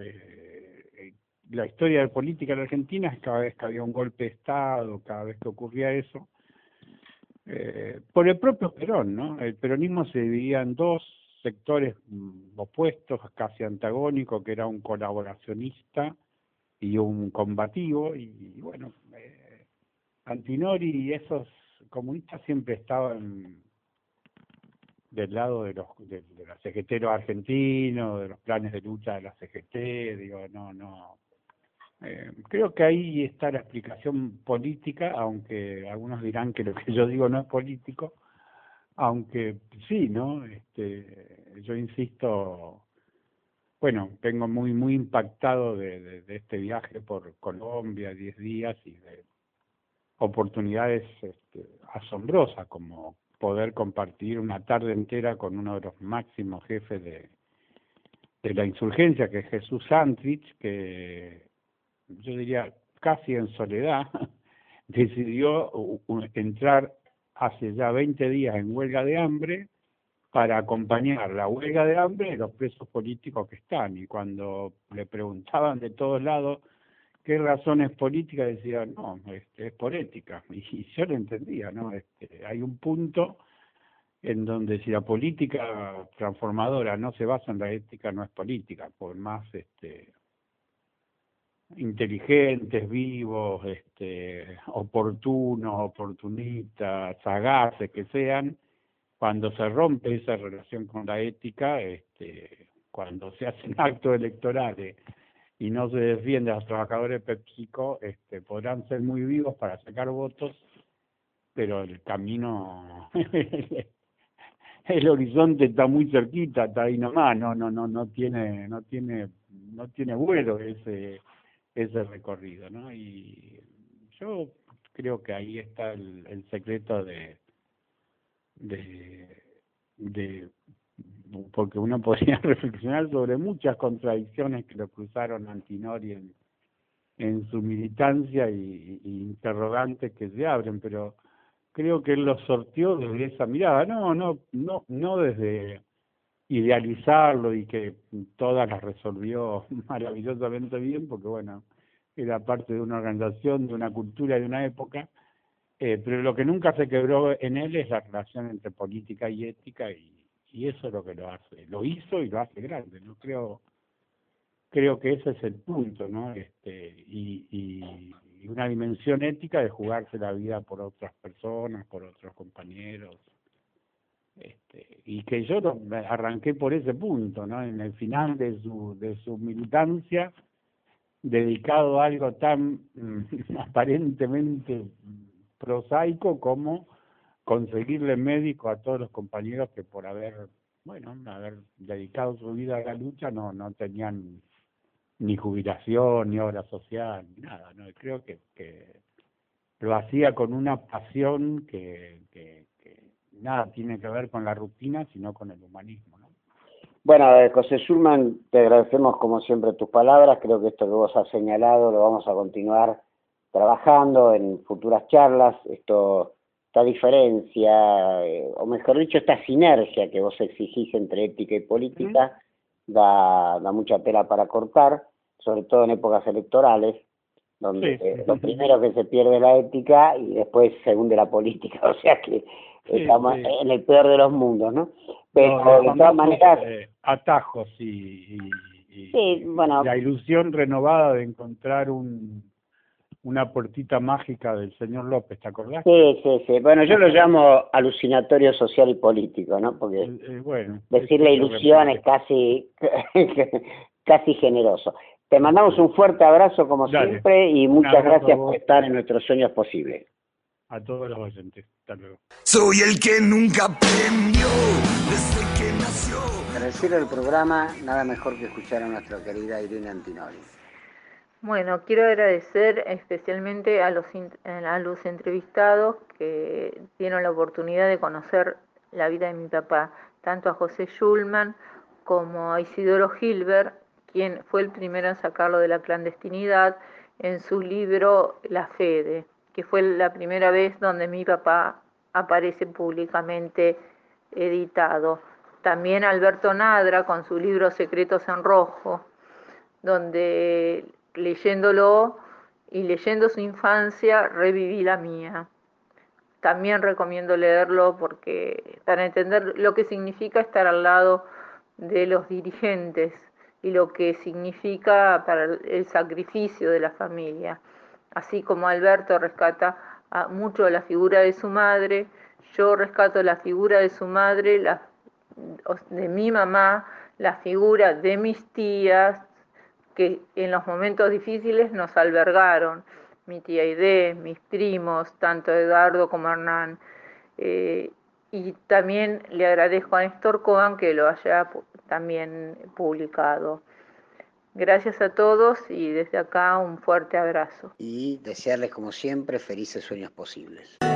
la historia de política en la Argentina es cada vez que había un golpe de Estado, cada vez que ocurría eso, por el propio Perón, ¿no? El peronismo se dividía en dos sectores opuestos, casi antagónicos, que era un colaboracionista y un combativo, y bueno, Antinori y esos comunistas siempre estaban del lado de los CGT argentinos, de los planes de lucha de la CGT, digo, no. Creo que ahí está la explicación política, aunque algunos dirán que lo que yo digo no es político, aunque sí, ¿no? Yo insisto, bueno, vengo muy impactado de este viaje por Colombia, 10 días, y de oportunidades asombrosas, como poder compartir una tarde entera con uno de los máximos jefes de la insurgencia, que es Jesús Santrich, que yo diría casi en soledad decidió entrar hace ya 20 días en huelga de hambre para acompañar la huelga de hambre de los presos políticos que están, y cuando le preguntaban de todos lados qué razones políticas, decía, no, es por ética, y yo lo entendía, ¿no? Hay un punto en donde si la política transformadora no se basa en la ética, no es política, por más inteligentes, vivos, oportunos, oportunistas, sagaces que sean, cuando se rompe esa relación con la ética, cuando se hacen actos electorales y no se defiende a los trabajadores de PepsiCo, podrán ser muy vivos para sacar votos, pero el camino, el horizonte está muy cerquita, está ahí nomás, no tiene vuelo ese recorrido, ¿no? Y yo creo que ahí está el secreto de porque uno podría reflexionar sobre muchas contradicciones que lo cruzaron Antinori en su militancia y interrogantes que se abren, pero creo que él lo sorteó desde esa mirada, no desde idealizarlo y que todas las resolvió maravillosamente bien, porque bueno, era parte de una organización, de una cultura, de una época, pero lo que nunca se quebró en él es la relación entre política y ética, y eso es lo que lo hizo y lo hace grande, ¿no? Creo que ese es el punto, ¿no? Y una dimensión ética de jugarse la vida por otras personas, por otros compañeros, y que yo arranqué por ese punto, ¿no? En el final de su militancia, dedicado a algo tan aparentemente prosaico como conseguirle médico a todos los compañeros que por haber dedicado su vida a la lucha no tenían ni jubilación, ni obra social, ni nada, ¿no? Creo que lo hacía con una pasión que nada tiene que ver con la rutina, sino con el humanismo, ¿no? Bueno, José Schulman, te agradecemos como siempre tus palabras. Creo que esto que vos has señalado lo vamos a continuar trabajando en futuras charlas. Esto diferencia, o mejor dicho, esta sinergia que vos exigís entre ética y política, da mucha tela para cortar, sobre todo en épocas electorales, donde lo primero que se pierde es la ética y después se hunde la política, o sea que estamos en el peor de los mundos, ¿no? Pero de todas maneras... atajos y bueno, la ilusión renovada de encontrar una puertita mágica del señor López, ¿te acordás? Sí. Bueno, yo lo llamo alucinatorio social y político, ¿no? Porque decirle ilusión es casi generoso. Te mandamos un fuerte abrazo como siempre y muchas gracias por estar en nuestros sueños posibles. A todos los oyentes. Hasta luego. Soy el que nunca aprendió desde que nació. Para el cierre del programa, nada mejor que escuchar a nuestra querida Irene Antinori. Bueno, quiero agradecer especialmente a los entrevistados que dieron la oportunidad de conocer la vida de mi papá, tanto a José Schulman como a Isidoro Gilbert, quien fue el primero en sacarlo de la clandestinidad en su libro La Fede, que fue la primera vez donde mi papá aparece públicamente editado. También Alberto Nadra con su libro Secretos en Rojo, donde leyéndolo y leyendo su infancia reviví la mía. También recomiendo leerlo porque para entender lo que significa estar al lado de los dirigentes y lo que significa para el sacrificio de la familia. Así como Alberto rescata mucho la figura de su madre, yo rescato la figura de su madre, de mi mamá, la figura de mis tías, que en los momentos difíciles nos albergaron, mi tía Aide, mis primos, tanto Edgardo como Hernán. Y también le agradezco a Néstor Cohen que lo haya también publicado. Gracias a todos y desde acá un fuerte abrazo. Y desearles como siempre felices sueños posibles.